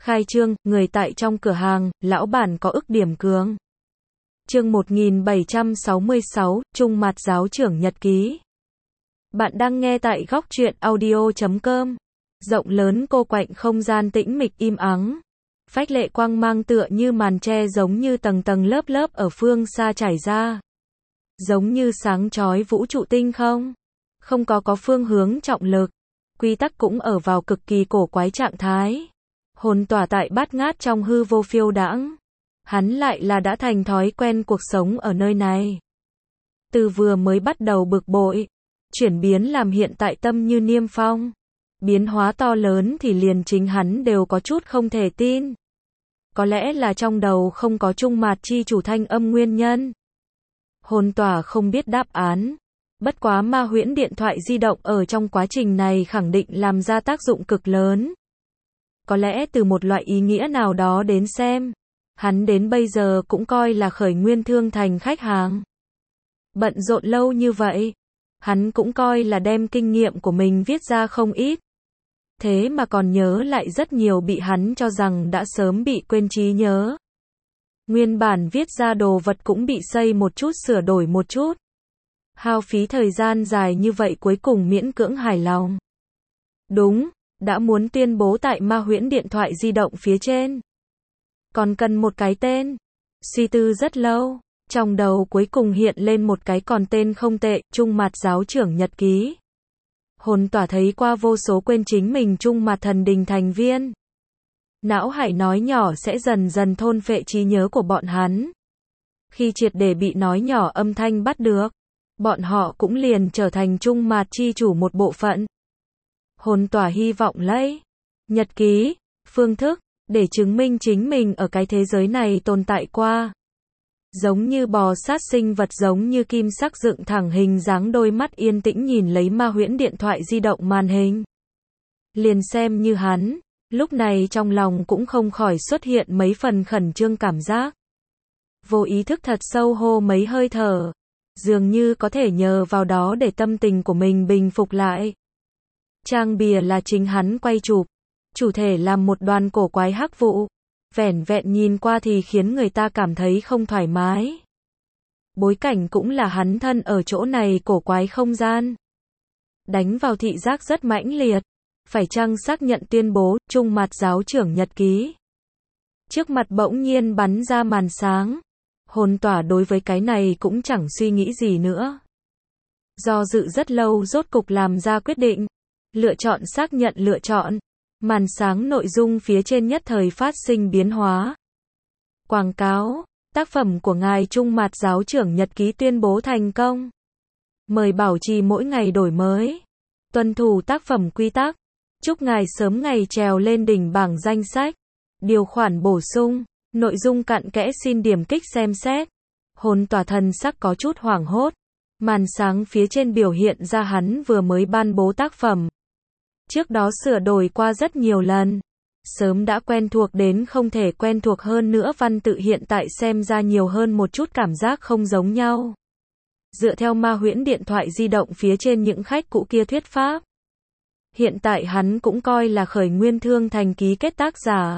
Khai trương, người tại trong cửa hàng, lão bản có ức điểm cường. Chương 1766, Trung Mạt giáo trưởng nhật ký. Bạn đang nghe tại góc truyện audio.com. Rộng lớn cô quạnh không gian tĩnh mịch im ắng. Phách lệ quang mang tựa như màn tre giống như tầng tầng lớp lớp ở phương xa trải ra. Giống như sáng chói vũ trụ tinh không. Không có phương hướng trọng lực. Quy tắc cũng ở vào cực kỳ cổ quái trạng thái. Hồn tỏa tại bát ngát trong hư vô phiêu đãng. Hắn lại là đã thành thói quen cuộc sống ở nơi này. Từ vừa mới bắt đầu bực bội, chuyển biến làm hiện tại tâm như niêm phong. Biến hóa to lớn thì liền chính hắn đều có chút không thể tin. Có lẽ là trong đầu không có Trung Mạt chi chủ thanh âm nguyên nhân. Hồn tỏa không biết đáp án. Bất quá ma huyễn điện thoại di động ở trong quá trình này khẳng định làm ra tác dụng cực lớn. Có lẽ từ một loại ý nghĩa nào đó đến xem, hắn đến bây giờ cũng coi là khởi nguyên thương thành khách hàng. Bận rộn lâu như vậy, hắn cũng coi là đem kinh nghiệm của mình viết ra không ít. Thế mà còn nhớ lại rất nhiều bị hắn cho rằng đã sớm bị quên trí nhớ. Nguyên bản viết ra đồ vật cũng bị xây một chút sửa đổi một chút. Hao phí thời gian dài như vậy cuối cùng miễn cưỡng hài lòng. Đúng, đã muốn tuyên bố tại ma huyễn điện thoại di động phía trên. Còn cần một cái tên. Suy tư rất lâu, trong đầu cuối cùng hiện lên một cái còn tên không tệ, Trung Mạt giáo trưởng nhật ký. Hồn tỏa thấy qua vô số quên chính mình Trung Mạt thần đình thành viên. Não hải nói nhỏ sẽ dần dần thôn phệ trí nhớ của bọn hắn. Khi triệt để bị nói nhỏ âm thanh bắt được, bọn họ cũng liền trở thành Trung Mạt chi chủ một bộ phận. Hồn tỏa hy vọng lấy nhật ký, phương thức, để chứng minh chính mình ở cái thế giới này tồn tại qua. Giống như bò sát sinh vật giống như kim sắc dựng thẳng hình dáng đôi mắt yên tĩnh nhìn lấy ma huyễn điện thoại di động màn hình. Liền xem như hắn, lúc này trong lòng cũng không khỏi xuất hiện mấy phần khẩn trương cảm giác. Vô ý thức thật sâu hô mấy hơi thở, dường như có thể nhờ vào đó để tâm tình của mình bình phục lại. Trang bìa là chính hắn quay chụp, chủ thể làm một đoàn cổ quái hắc vụ, vẻn vẹn nhìn qua thì khiến người ta cảm thấy không thoải mái. Bối cảnh cũng là hắn thân ở chỗ này cổ quái không gian. Đánh vào thị giác rất mãnh liệt, phải chăng xác nhận tuyên bố, Trung Mạt giáo trưởng nhật ký. Trước mặt bỗng nhiên bắn ra màn sáng, hồn tỏa đối với cái này cũng chẳng suy nghĩ gì nữa. Do dự rất lâu rốt cục làm ra quyết định. Lựa chọn xác nhận lựa chọn. Màn sáng nội dung phía trên nhất thời phát sinh biến hóa. Quảng cáo, tác phẩm của ngài Trung Mạt giáo trưởng nhật ký tuyên bố thành công. Mời bảo trì mỗi ngày đổi mới. Tuân thủ tác phẩm quy tắc. Chúc ngài sớm ngày trèo lên đỉnh bảng danh sách. Điều khoản bổ sung. Nội dung cặn kẽ xin điểm kích xem xét. Hồn tỏa thần sắc có chút hoảng hốt. Màn sáng phía trên biểu hiện ra hắn vừa mới ban bố tác phẩm. Trước đó sửa đổi qua rất nhiều lần. Sớm đã quen thuộc đến không thể quen thuộc hơn nữa, văn tự hiện tại xem ra nhiều hơn một chút cảm giác không giống nhau. Dựa theo ma huyễn điện thoại di động phía trên những khách cũ kia thuyết pháp. Hiện tại hắn cũng coi là khởi nguyên thương thành ký kết tác giả.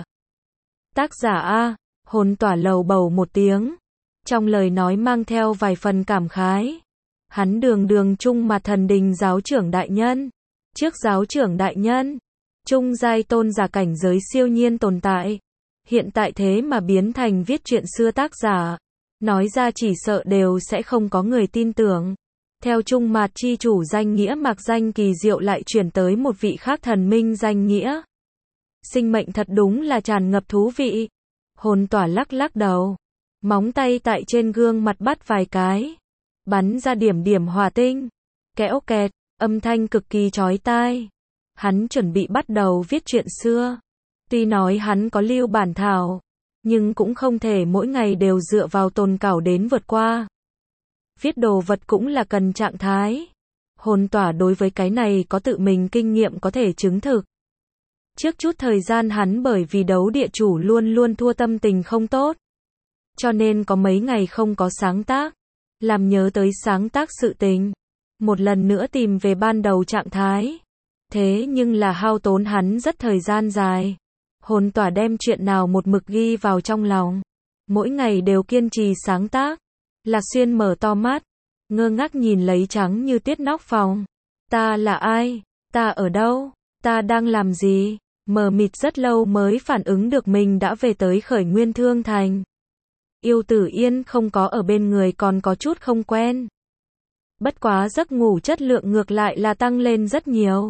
Tác giả A, hồn tỏa lầu bầu một tiếng. Trong lời nói mang theo vài phần cảm khái. Hắn đường Trung Mạt thần đình giáo trưởng đại nhân. Trước giáo trưởng đại nhân, trung giai tôn giả cảnh giới siêu nhiên tồn tại. Hiện tại thế mà biến thành viết truyện xưa tác giả. Nói ra chỉ sợ đều sẽ không có người tin tưởng. Theo Trung Mạt chi chủ danh nghĩa mạc danh kỳ diệu lại chuyển tới một vị khác thần minh danh nghĩa. Sinh mệnh thật đúng là tràn ngập thú vị. Hồn tỏa lắc đầu. Móng tay tại trên gương mặt bắt vài cái. Bắn ra điểm hỏa tinh. Kẽo kẹt. Âm thanh cực kỳ chói tai. Hắn chuẩn bị bắt đầu viết truyện xưa. Tuy nói hắn có lưu bản thảo, nhưng cũng không thể mỗi ngày đều dựa vào tồn cảo đến vượt qua. Viết đồ vật cũng là cần trạng thái. Hồn tỏa đối với cái này có tự mình kinh nghiệm có thể chứng thực. Trước chút thời gian hắn bởi vì đấu địa chủ luôn thua tâm tình không tốt. Cho nên có mấy ngày không có sáng tác. Làm nhớ tới sáng tác sự tình. Một lần nữa tìm về ban đầu trạng thái. Thế nhưng là hao tốn hắn rất thời gian dài. Hồn tỏa đem chuyện nào một mực ghi vào trong lòng. Mỗi ngày đều kiên trì sáng tác. Lạc Xuyên mở to mắt, ngơ ngác nhìn lấy trắng như tuyết nóc phòng. Ta là ai? Ta ở đâu? Ta đang làm gì? Mờ mịt rất lâu mới phản ứng được mình đã về tới Khởi Nguyên Thương Thành. Yêu Tử Yên không có ở bên người còn có chút không quen. Bất quá giấc ngủ chất lượng ngược lại là tăng lên rất nhiều.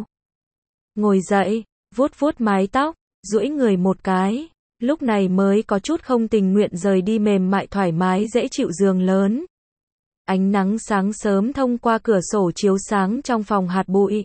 Ngồi dậy, vuốt vuốt mái tóc, duỗi người một cái, lúc này mới có chút không tình nguyện rời đi mềm mại thoải mái dễ chịu giường lớn. Ánh nắng sáng sớm thông qua cửa sổ chiếu sáng trong phòng hạt bụi.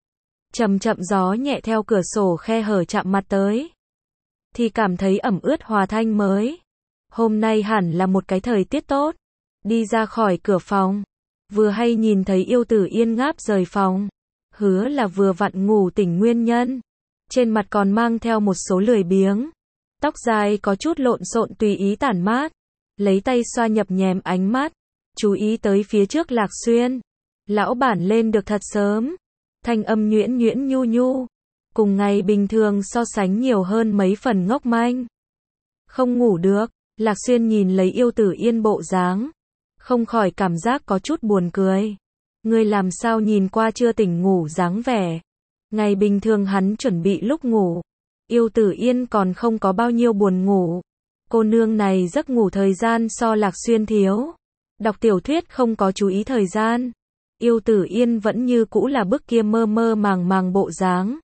Chậm chậm gió nhẹ theo cửa sổ khe hở chạm mặt tới. Thì cảm thấy ẩm ướt hòa thanh mới. Hôm nay hẳn là một cái thời tiết tốt. Đi ra khỏi cửa phòng. Vừa hay nhìn thấy Yêu Tử Yên ngáp rời phòng. Hứa là vừa vặn ngủ tỉnh nguyên nhân. Trên mặt còn mang theo một số lười biếng. Tóc dài có chút lộn xộn tùy ý tản mát. Lấy tay xoa nhập nhèm ánh mắt. Chú ý tới phía trước Lạc Xuyên. Lão bản lên được thật sớm. Thanh âm nhuyễn nhuyễn nhu nhu. Cùng ngày bình thường so sánh nhiều hơn mấy phần ngốc manh. Không ngủ được. Lạc Xuyên nhìn lấy Yêu Tử Yên bộ dáng. Không khỏi cảm giác có chút buồn cười. Ngươi làm sao nhìn qua chưa tỉnh ngủ dáng vẻ. Ngày bình thường hắn chuẩn bị lúc ngủ. Yêu Tử Yên còn không có bao nhiêu buồn ngủ. Cô nương này giấc ngủ thời gian so Lạc Xuyên thiếu. Đọc tiểu thuyết không có chú ý thời gian. Yêu Tử Yên vẫn như cũ là bức kia mơ mơ màng màng bộ dáng.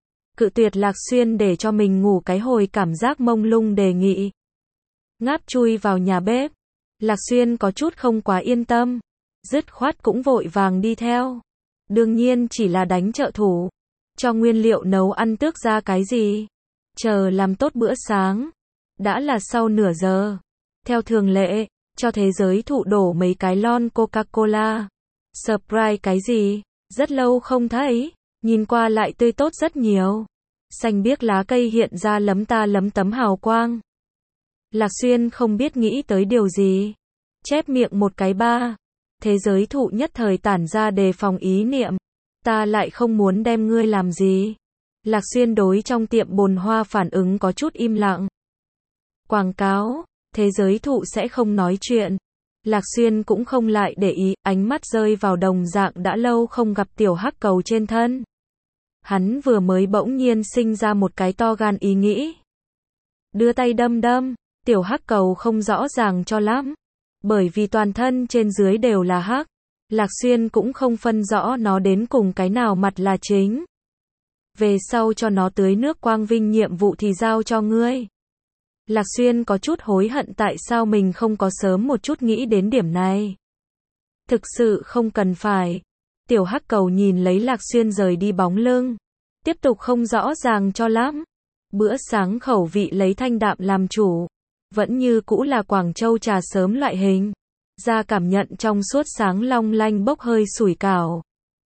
Cự tuyệt Lạc Xuyên để cho mình ngủ cái hồi cảm giác mông lung đề nghị. Ngáp chui vào nhà bếp. Lạc Xuyên có chút không quá yên tâm. Dứt khoát cũng vội vàng đi theo. Đương nhiên chỉ là đánh trợ thủ. Cho nguyên liệu nấu ăn tước ra cái gì. Chờ làm tốt bữa sáng. Đã là sau nửa giờ. Theo thường lệ, cho thế giới thụ đổ mấy cái lon Coca-Cola. Surprise cái gì? Rất lâu không thấy. Nhìn qua lại tươi tốt rất nhiều. Xanh biếc lá cây hiện ra lấm ta lấm tấm hào quang. Lạc Xuyên không biết nghĩ tới điều gì. Chép miệng một cái ba. Thế giới thụ nhất thời tản ra đề phòng ý niệm. Ta lại không muốn đem ngươi làm gì. Lạc Xuyên đối trong tiệm bồn hoa phản ứng có chút im lặng. Quảng cáo, thế giới thụ sẽ không nói chuyện. Lạc Xuyên cũng không lại để ý, ánh mắt rơi vào đồng dạng đã lâu không gặp tiểu hắc cầu trên thân. Hắn vừa mới bỗng nhiên sinh ra một cái to gan ý nghĩ. Đưa tay đâm đâm, tiểu hắc cầu không rõ ràng cho lắm. Bởi vì toàn thân trên dưới đều là hắc. Lạc Xuyên cũng không phân rõ nó đến cùng cái nào mặt là chính. Về sau cho nó tưới nước quang vinh nhiệm vụ thì giao cho ngươi. Lạc Xuyên có chút hối hận tại sao mình không có sớm một chút nghĩ đến điểm này. Thực sự không cần phải. Tiểu hắc cầu nhìn lấy Lạc Xuyên rời đi bóng lưng. Tiếp tục không rõ ràng cho lắm. Bữa sáng khẩu vị lấy thanh đạm làm chủ. Vẫn như cũ là Quảng Châu trà sớm loại hình. Ra cảm nhận trong suốt sáng long lanh bốc hơi sủi cảo.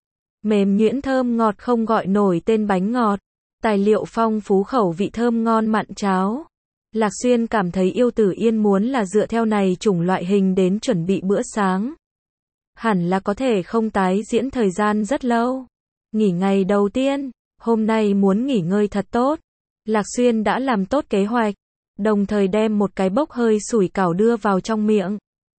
Mềm nhuyễn thơm ngọt không gọi nổi tên bánh ngọt. Tài liệu phong phú khẩu vị thơm ngon mặn cháo. Lạc Xuyên cảm thấy Yêu Tử Yên muốn là dựa theo này chủng loại hình đến chuẩn bị bữa sáng. Hẳn là có thể không tái diễn thời gian rất lâu. Nghỉ ngày đầu tiên, hôm nay muốn nghỉ ngơi thật tốt. Lạc Xuyên đã làm tốt kế hoạch, đồng thời đem một cái bốc hơi sủi cảo đưa vào trong miệng.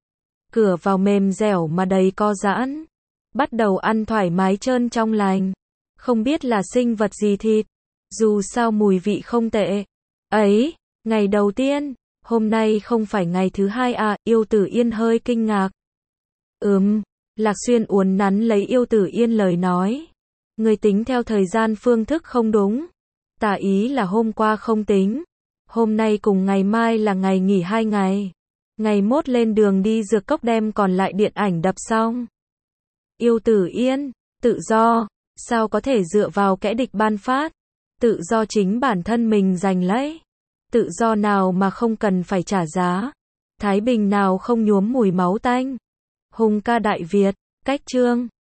Cửa vào mềm dẻo mà đầy co giãn. Bắt đầu ăn thoải mái trơn trong lành. Không biết là sinh vật gì thịt. Dù sao mùi vị không tệ. Ấy, ngày đầu tiên, hôm nay không phải ngày thứ hai à, Yêu Tử Yên hơi kinh ngạc. Lạc Xuyên uốn nắn lấy Yêu Tử Yên lời nói. Người tính theo thời gian phương thức không đúng. Tả ý là hôm qua không tính. Hôm nay cùng ngày mai là ngày nghỉ 2 ngày. Ngày mốt lên đường đi Dược Cốc đem còn lại điện ảnh đập xong. Yêu Tử Yên, tự do, sao có thể dựa vào kẻ địch ban phát. Tự do chính bản thân mình giành lấy. Tự do nào mà không cần phải trả giá. Thái bình nào không nhuốm mùi máu tanh. Hùng ca Đại Việt, cách chương.